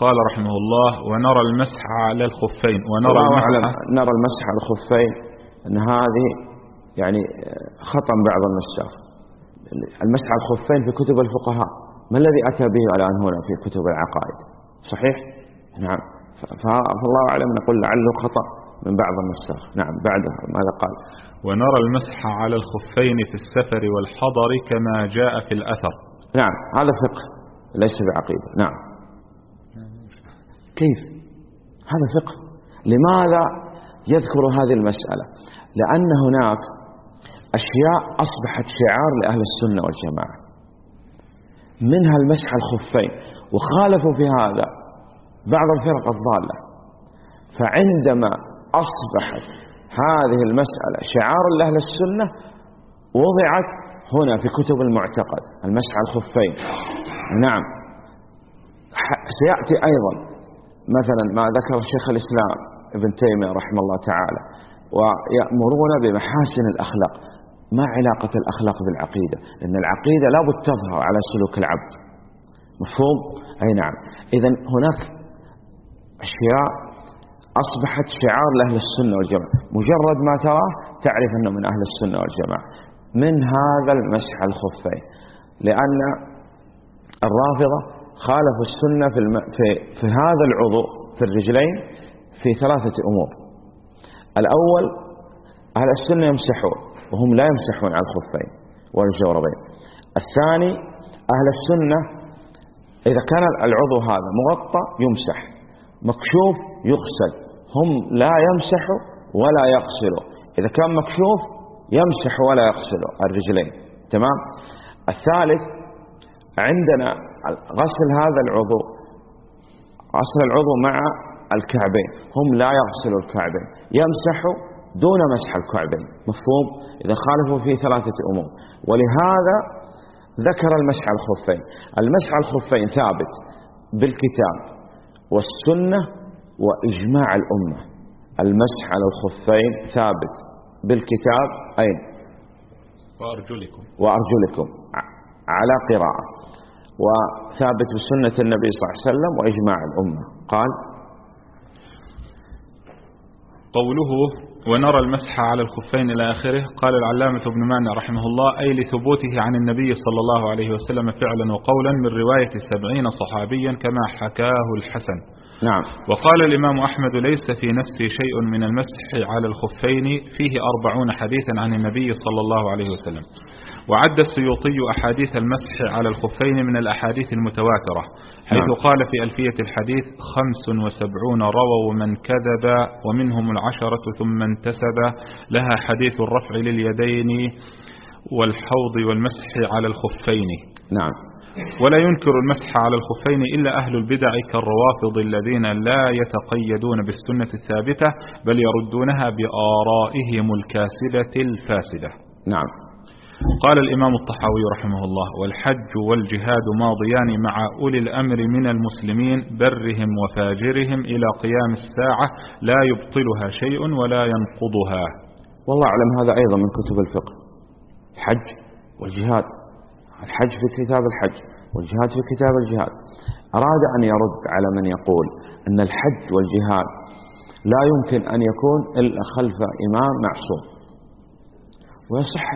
قال رحمه الله: ونرى المسح على الخفين. نرى المسح على الخفين أن هذه يعني خطأ بعض النساخ. المسح على الخفين في كتب الفقهاء، ما الذي أتى به الآن هنا في كتب العقائد؟ صحيح؟ نعم. فالله أعلم، نقول لعله خطأ من بعض النساخ. نعم. بعدها ماذا قال؟ ونرى المسح على الخفين في السفر والحضر كما جاء في الأثر. نعم، هذا فقه ليس بعقيدة. نعم. كيف؟ هذا فقه. لماذا يذكر هذه المسألة؟ لأن هناك أشياء أصبحت شعار لأهل السنة والجماعة، منها المسح على الخفين، وخالفوا في هذا بعض الفرق الضالة. فعندما أصبحت هذه المسألة شعار لأهل السنة وضعت هنا في كتب المعتقد المسح على الخفين. نعم. سيأتي أيضا مثلا ما ذكر شيخ الإسلام ابن تيمية رحمه الله تعالى، ويأمرون بمحاسن الأخلاق. ما علاقة الأخلاق بالعقيدة؟ لأن العقيدة لا بد تظهر على سلوك العبد. مفهوم؟ أي نعم. إذن هناك أشياء أصبحت شعار لأهل السنة والجماعة، مجرد ما تراه تعرف أنه من أهل السنة والجماعة. من هذا المسح على الخفين، لأن الرافضة خالفوا السنة في هذا العضو في الرجلين في ثلاثة أمور. الأول، أهل السنة يمسحون وهم لا يمسحون على الخفين والجوربين. الثاني، أهل السنة إذا كان العضو هذا مغطى يمسح، مكشوف يغسل. هم لا يمسحوا ولا يغسلوا. إذا كان مكشوف يمسح ولا يغسل الرجلين. تمام. الثالث، عندنا غسل هذا العضو، غسل العضو مع الكعبين. هم لا يغسلوا الكعبين، يمسحوا دون مسح الكعبين. مفهوم؟ إذا خالفوا في ثلاثة أمور. ولهذا ذكر المسح على الخفين. المسح على الخفين ثابت بالكتاب والسنة وإجماع الأمة. المسح على الخفين ثابت بالكتاب أين؟ وأرجلكم على قراءة، وثابت بسنة النبي صلى الله عليه وسلم وإجماع الأمة. قال قوله ونرى المسح على الخفين إلى آخره. قال العلامة ابن مانع رحمه الله: أي لثبوته عن النبي صلى الله عليه وسلم فعلا وقولا من رواية 70 صحابيا كما حكاه الحسن. نعم. وقال الإمام أحمد: ليس في نفسي شيء من المسح على الخفين، فيه 40 حديثا عن النبي صلى الله عليه وسلم. وعد السيوطي أحاديث المسح على الخفين من الأحاديث المتواترة، حيث قال في ألفية الحديث: 75 رووا من كذب ومنهم 10 ثم انتسب لها حديث الرفع لليدين والحوض والمسح على الخفين. نعم. ولا ينكر المسح على الخفين إلا أهل البدع كالروافض الذين لا يتقيدون بالسنة الثابتة بل يردونها بآرائهم الكاسدة الفاسدة. نعم. قال الإمام الطحاوي رحمه الله: والحج والجهاد ماضيان مع أولي الأمر من المسلمين برهم وفاجرهم إلى قيام الساعة، لا يبطلها شيء ولا ينقضها. والله أعلم هذا أيضا من كتب الفقه. الحج والجهاد، الحج في كتاب الحج والجهاد في كتاب الجهاد. أراد أن يرد على من يقول أن الحج والجهاد لا يمكن أن يكون إلا خلف إمام معصوم. ويصح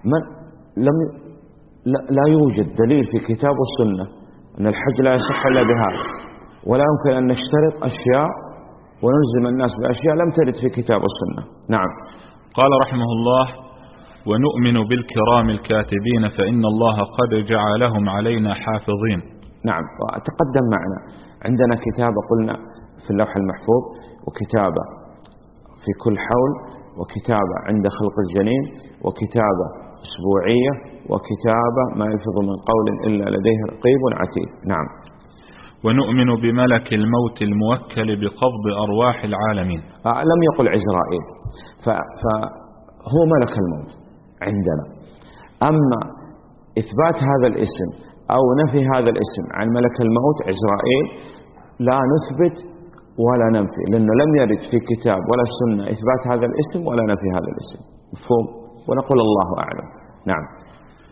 لا يوجد دليل في كتاب والسنة أن الحج لا يصح إلا بهذا، ولا يمكن أن نشترط أشياء ونلزم الناس بأشياء لم ترد في كتاب والسنة. نعم. قال رحمه الله: ونؤمن بالكرام الكاتبين فإن الله قد جعلهم علينا حافظين. نعم. وتقدم معنا عندنا كتابة قلنا في اللوح المحفوظ، وكتابة في كل حول، وكتابة عند خلق الجنين، وكتابة أسبوعية، وكتابة ما يلفظ من قول إلا لديه رقيب عتيد. نعم. ونؤمن بملك الموت الموكل بقبض أرواح العالمين. لم يقل عزرائيل، فهو ملك الموت عندنا. أما إثبات هذا الاسم أو نفي هذا الاسم عن ملك الموت عزرائيل لا نثبت ولا ننفي، لأنه لم يرد في كتاب ولا سنة إثبات هذا الاسم ولا نفي هذا الاسم. مفهوم؟ ونقول الله أعلم. نعم.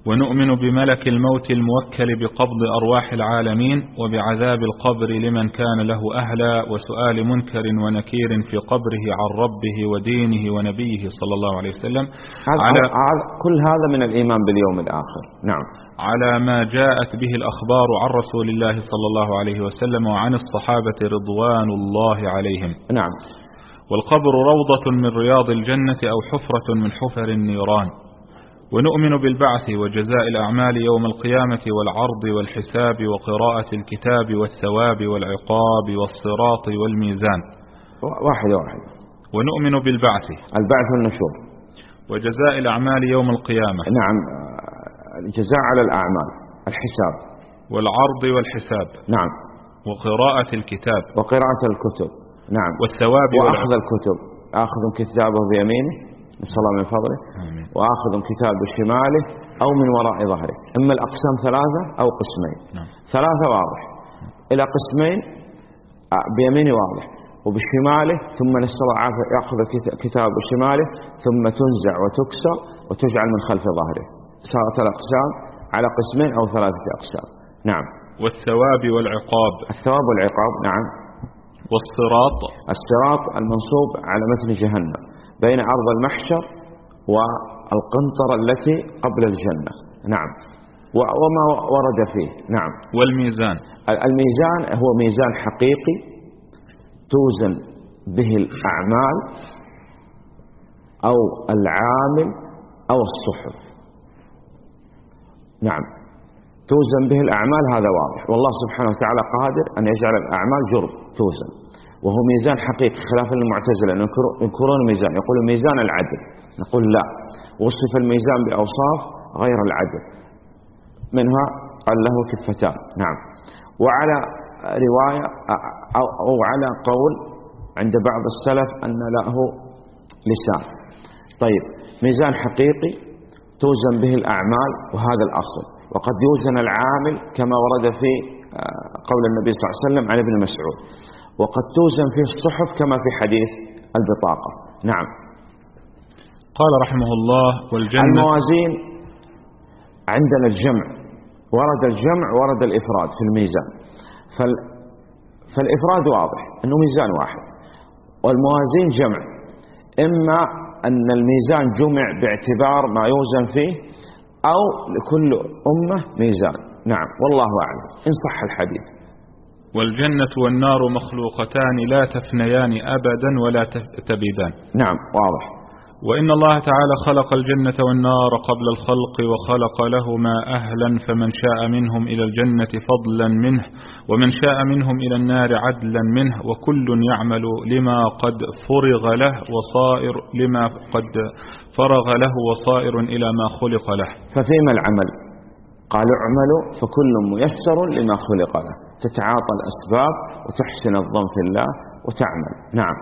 ونؤمن بملك الموت الموكل بقبض أرواح العالمين وبعذاب القبر لمن كان له أهلا وسؤال منكر ونكير في قبره عن ربه ودينه ونبيه صلى الله عليه وسلم كل هذا من الإيمان باليوم الآخر. نعم. على ما جاءت به الأخبار عن رسول الله صلى الله عليه وسلم وعن الصحابة رضوان الله عليهم. نعم. والقبر روضة من رياض الجنة أو حفرة من حفر النيران. ونؤمن بالبعث وجزاء الأعمال يوم القيامة والعرض والحساب وقراءة الكتاب والثواب والعقاب والصراط والميزان. واحد. ونؤمن بالبعث، البعث والنشور، وجزاء الأعمال يوم القيامة. نعم، الجزاء على الأعمال، الحساب والعرض والحساب. نعم. وقراءة الكتاب، وقراءة الكتب. نعم. والثواب وأخذ الكتب، آخذ كتابه بيمينه نسأل الله من فضله، وآخذ كتاب بشماله أو من وراء ظهره. إما الأقسام ثلاثة أو قسمين. ثلاثة واضح، إلى قسمين بيمينه واضح، وبشماله ثم نسأل الله العافية يأخذ كتاب بشماله ثم تنزع وتكسر وتجعل من خلف ظهره. صارت الأقسام على قسمين أو ثلاثة أقسام. نعم. والثواب والعقاب، الثواب والعقاب. نعم. والصراط، الصراط المنصوب على متن جهنم بين عرض المحشر والقنطرة التي قبل الجنة. نعم. وما ورد فيه. نعم. والميزان، الميزان هو ميزان حقيقي توزن به الأعمال أو العامل أو الصحف. نعم، توزن به الأعمال، هذا واضح، والله سبحانه وتعالى قادر أن يجعل الأعمال جرب توزن، وهو ميزان حقيقي خلافا للمعتزلة ينكرون الميزان، يقولون ميزان العدل، نقول لا، وصف الميزان بأوصاف غير العدل، منها قال له كفتان. نعم. وعلى رواية أو على قول عند بعض السلف أن له لسان. طيب، ميزان حقيقي توزن به الأعمال وهذا الأصل، وقد يوزن العامل كما ورد في قول النبي صلى الله عليه وسلم عن ابن مسعود، وقد توزن فيه الصحف كما في حديث البطاقة. نعم. قال رحمه الله: والجنة. الموازين عندنا الجمع، ورد الجمع ورد الإفراد في الميزان، فالإفراد واضح أنه ميزان واحد، والموازين جمع، إما أن الميزان جمع باعتبار ما يوزن فيه أو لكل أمة ميزان. نعم، والله أعلم إن صح الحديث. والجنة والنار مخلوقتان لا تفنيان أبدا ولا تبيدان. نعم، واضح. وإن الله تعالى خلق الجنة والنار قبل الخلق وخلق لهما أهلا، فمن شاء منهم إلى الجنة فضلا منه ومن شاء منهم إلى النار عدلا منه، وكل يعمل لما قد فرغ له وصائر لما قد فرغ له وصائر إلى ما خلق له. ففيما العمل؟ قالوا اعملوا فكل ميسر لما خلق له، تتعاطى الأسباب وتحسن الظن في الله وتعمل. نعم.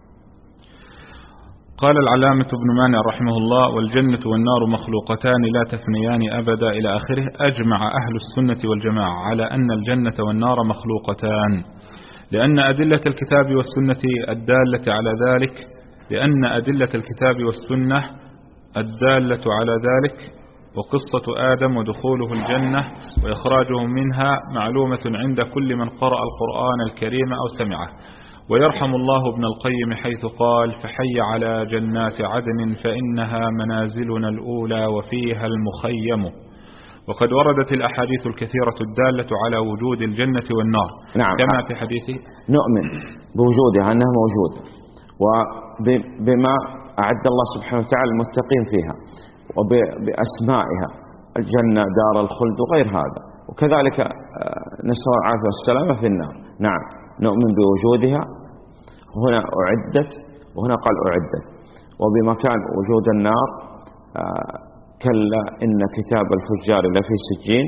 قال العلامة ابن مانع رحمه الله: والجنة والنار مخلوقتان لا تفنيان أبدا إلى آخره. أجمع أهل السنة والجماعة على أن الجنة والنار مخلوقتان، لأن أدلة الكتاب والسنة الدالة على ذلك، لأن أدلة الكتاب والسنة الدالة على ذلك وقصة آدم ودخوله الجنة وإخراجه منها معلومة عند كل من قرأ القرآن الكريم أو سمعه. ويرحم الله ابن القيم حيث قال: فحي على جنات عدن فإنها منازلنا الأولى وفيها المخيم. وقد وردت الأحاديث الكثيرة الدالة على وجود الجنة والنار. نعم. كما في حديثه نؤمن بوجودها أنها موجودة، وبما أعد الله سبحانه وتعالى المتقين فيها، وبأسمائها الجنة دار الخلد وغير هذا، وكذلك نسأل الله العافية والسلامة في النار. نعم، نؤمن بوجودها، هنا أعدت وهنا قال أعدت. وبمكان وجود النار كلا إن كتاب الفجار لفي سجين،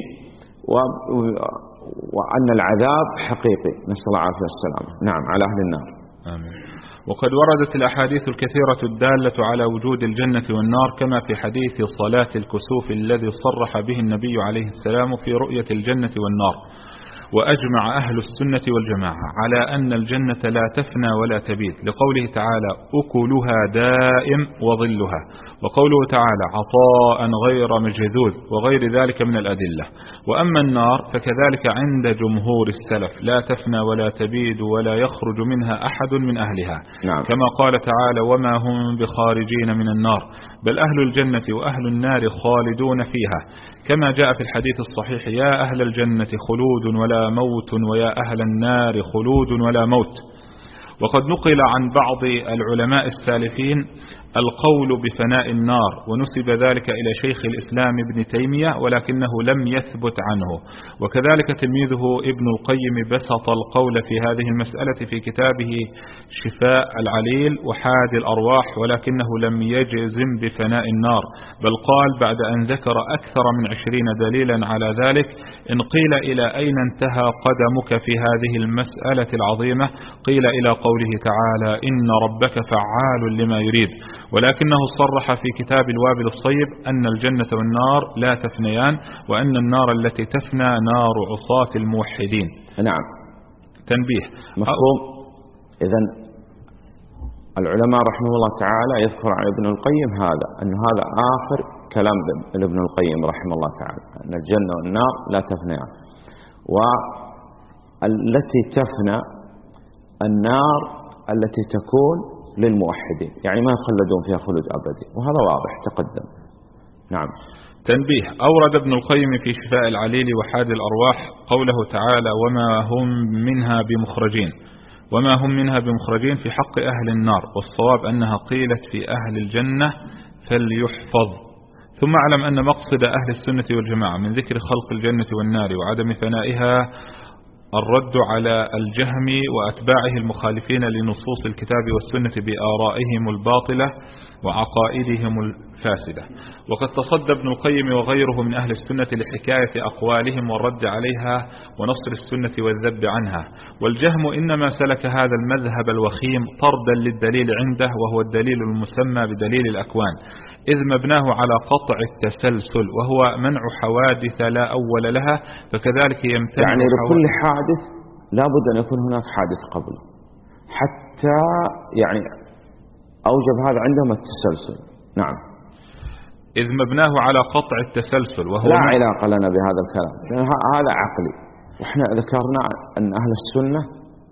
وأن العذاب حقيقي، نسأل الله العافية والسلامة. نعم، على أهل النار. آمين. وقد وردت الأحاديث الكثيرة الدالة على وجود الجنة والنار، كما في حديث صلاة الكسوف الذي صرح به النبي عليه السلام في رؤية الجنة والنار. وأجمع أهل السنة والجماعة على أن الجنة لا تفنى ولا تبيد، لقوله تعالى أكلها دائم وظلها، وقوله تعالى عطاء غير مجذوذ، وغير ذلك من الأدلة. وأما النار فكذلك عند جمهور السلف لا تفنى ولا تبيد ولا يخرج منها أحد من أهلها، نعم. كما قال تعالى وما هم بخارجين من النار، بل أهل الجنة وأهل النار خالدون فيها، كما جاء في الحديث الصحيح يا أهل الجنة خلود ولا موت ويا أهل النار خلود ولا موت. وقد نقل عن بعض العلماء السالفين القول بفناء النار، ونسب ذلك إلى شيخ الإسلام ابن تيمية ولكنه لم يثبت عنه، وكذلك تلميذه ابن القيم بسط القول في هذه المسألة في كتابه شفاء العليل وحاد الأرواح، ولكنه لم يجزم بفناء النار، بل قال بعد أن ذكر أكثر من 20 دليلا على ذلك إن قيل إلى أين انتهى قدمك في هذه المسألة العظيمة، قيل إلى قوله تعالى إن ربك فعال لما يريد، ولكنه صرح في كتاب الوابل الصيب أن الجنة والنار لا تفنيان، وأن النار التي تفنى نار عصاة الموحدين. نعم. تنبيه مفهوم. إذن العلماء رحمه الله تعالى يذكر عن ابن القيم هذا، أن هذا آخر كلام ابن القيم رحمه الله تعالى، أن الجنة والنار لا تفنيان، والتي تفنى النار التي تكون للموحدين، يعني ما يخلدون فيها خلود أبدي، وهذا واضح تقدم. نعم. تنبيه أورد ابن القيم في شفاء العليل وحاد الأرواح قوله تعالى وما هم منها بمخرجين، وما هم منها بمخرجين في حق أهل النار، والصواب أنها قيلت في أهل الجنة فليحفظ. ثم اعلم أن مقصد أهل السنة والجماعة من ذكر خلق الجنة والنار وعدم فنائها الرد على الجهم وأتباعه المخالفين لنصوص الكتاب والسنة بآرائهم الباطلة وعقائدهم الفاسدة. وقد تصدى ابن القيم وغيره من أهل السنة لحكاية أقوالهم والرد عليها ونصر السنة والذب عنها، والجهم إنما سلك هذا المذهب الوخيم طردا للدليل عنده، وهو الدليل المسمى بدليل الأكوان، إذ مبناه على قطع التسلسل، وهو منع حوادث لا أول لها، فكذلك يمتنع يعني لكل حادث لابد أن يكون هناك حادث قبل، حتى يعني أوجب هذا عندهم التسلسل. نعم. إذ مبناه على قطع التسلسل، وهو لا علاقة لنا بهذا الكلام، هذا عقلي، وإحنا ذكرنا أن أهل السنة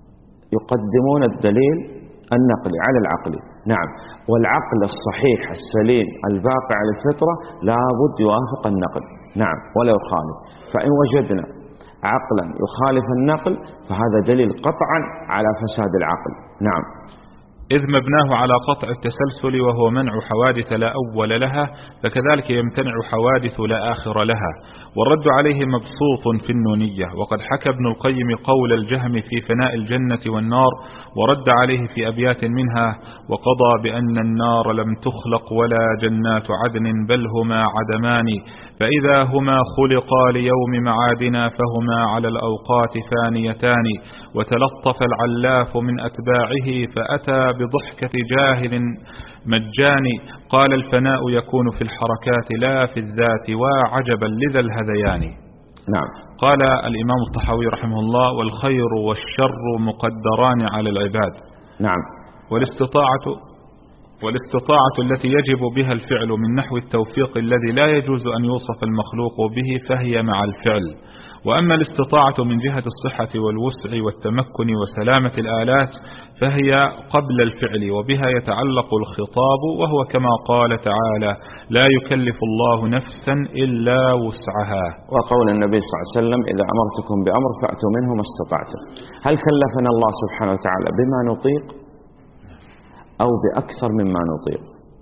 يقدمون الدليل النقلي على العقلي. نعم. والعقل الصحيح السليم الباقي على الفطرة لابد يوافق النقل. نعم. ولا يخالف، فإن وجدنا عقلا يخالف النقل فهذا دليل قطعا على فساد العقل. نعم. إذ مبناه على قطع التسلسل وهو منع حوادث لا أول لها، فكذلك يمتنع حوادث لا آخر لها، والرد عليه مبسوط في النونية. وقد حكى ابن القيم قول الجهم في فناء الجنة والنار ورد عليه في أبيات منها وقضى بأن النار لم تخلق ولا جنات عدن بل هما عدمان، فإذا هما خلقا ليوم معادنا فهما على الأوقات فانيتان، وتلطف العلاف من أتباعه فأتى بضحكة جاهل مجاني، قال الفناء يكون في الحركات لا في الذات وعجبا لذا الهذيان. نعم. قال الإمام الطحاوي رحمه الله والخير والشر مقدران على العباد. نعم. والاستطاعة التي يجب بها الفعل من نحو التوفيق الذي لا يجوز أن يوصف المخلوق به فهي مع الفعل. وأما الاستطاعة من جهة الصحة والوسع والتمكن وسلامة الآلات فهي قبل الفعل، وبها يتعلق الخطاب، وهو كما قال تعالى لا يكلف الله نفسا إلا وسعها، وقول النبي صلى الله عليه وسلم إذا أمرتكم بأمر فأتوا منه ما استطعتم. هل كلفنا الله سبحانه وتعالى بما نطيق أو بأكثر مما نطيق؟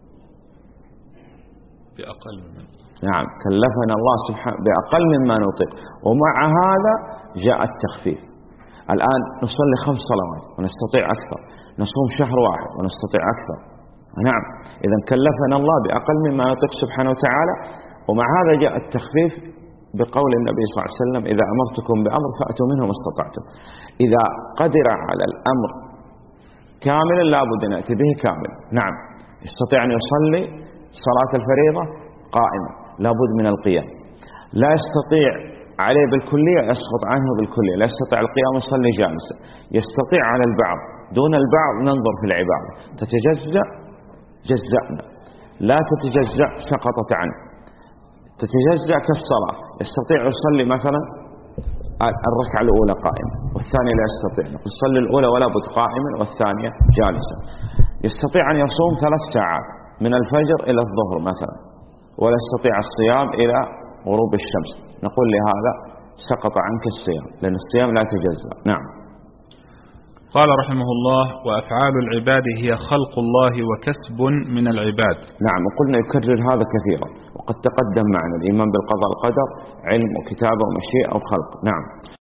بأقل مما نطيق. نعم، كلفنا الله سبحانه بأقل مما نطيق، ومع هذا جاء التخفيف. الآن نصلي 5 صلوات ونستطيع أكثر، نصوم شهر واحد ونستطيع أكثر. نعم، إذا كلفنا الله بأقل مما نطيق سبحانه وتعالى، ومع هذا جاء التخفيف بقول النبي صلى الله عليه وسلم إذا أمرتكم بأمر فأتوا منه ما استطعتم. إذا قدر على الأمر كاملا لابد أن يأتي به كامل. نعم، يستطيع أن يصلي صلاة الفريضة قائمة لابد من القيام، لا يستطيع عليه بالكلية يسقط عنه بالكلية، لا يستطيع القيام يصلي جالسا. يستطيع على البعض دون البعض، ننظر في العبادة تتجزأ جزأنا، لا تتجزأ سقطت عنه. تتجزأ كالصلاة، يستطيع يصلي مثلا الركعة الأولى قائمة والثانية لا يستطيع، يصلي الأولى ولا بد قائما والثانية جالسا. يستطيع أن يصوم 3 ساعات من الفجر إلى الظهر مثلا، ولا يستطيع الصيام إلى غروب الشمس، نقول لهذا سقط عنك الصيام، لأن الصيام لا تجزأ. نعم. قال رحمه الله: وأفعال العباد هي خلق الله وكسب من العباد. نعم، وقلنا يكرر هذا كثيرا، وقد تقدم معنا الإيمان بالقضاء والقدر علم وكتابة ومشيئة وخلق. نعم.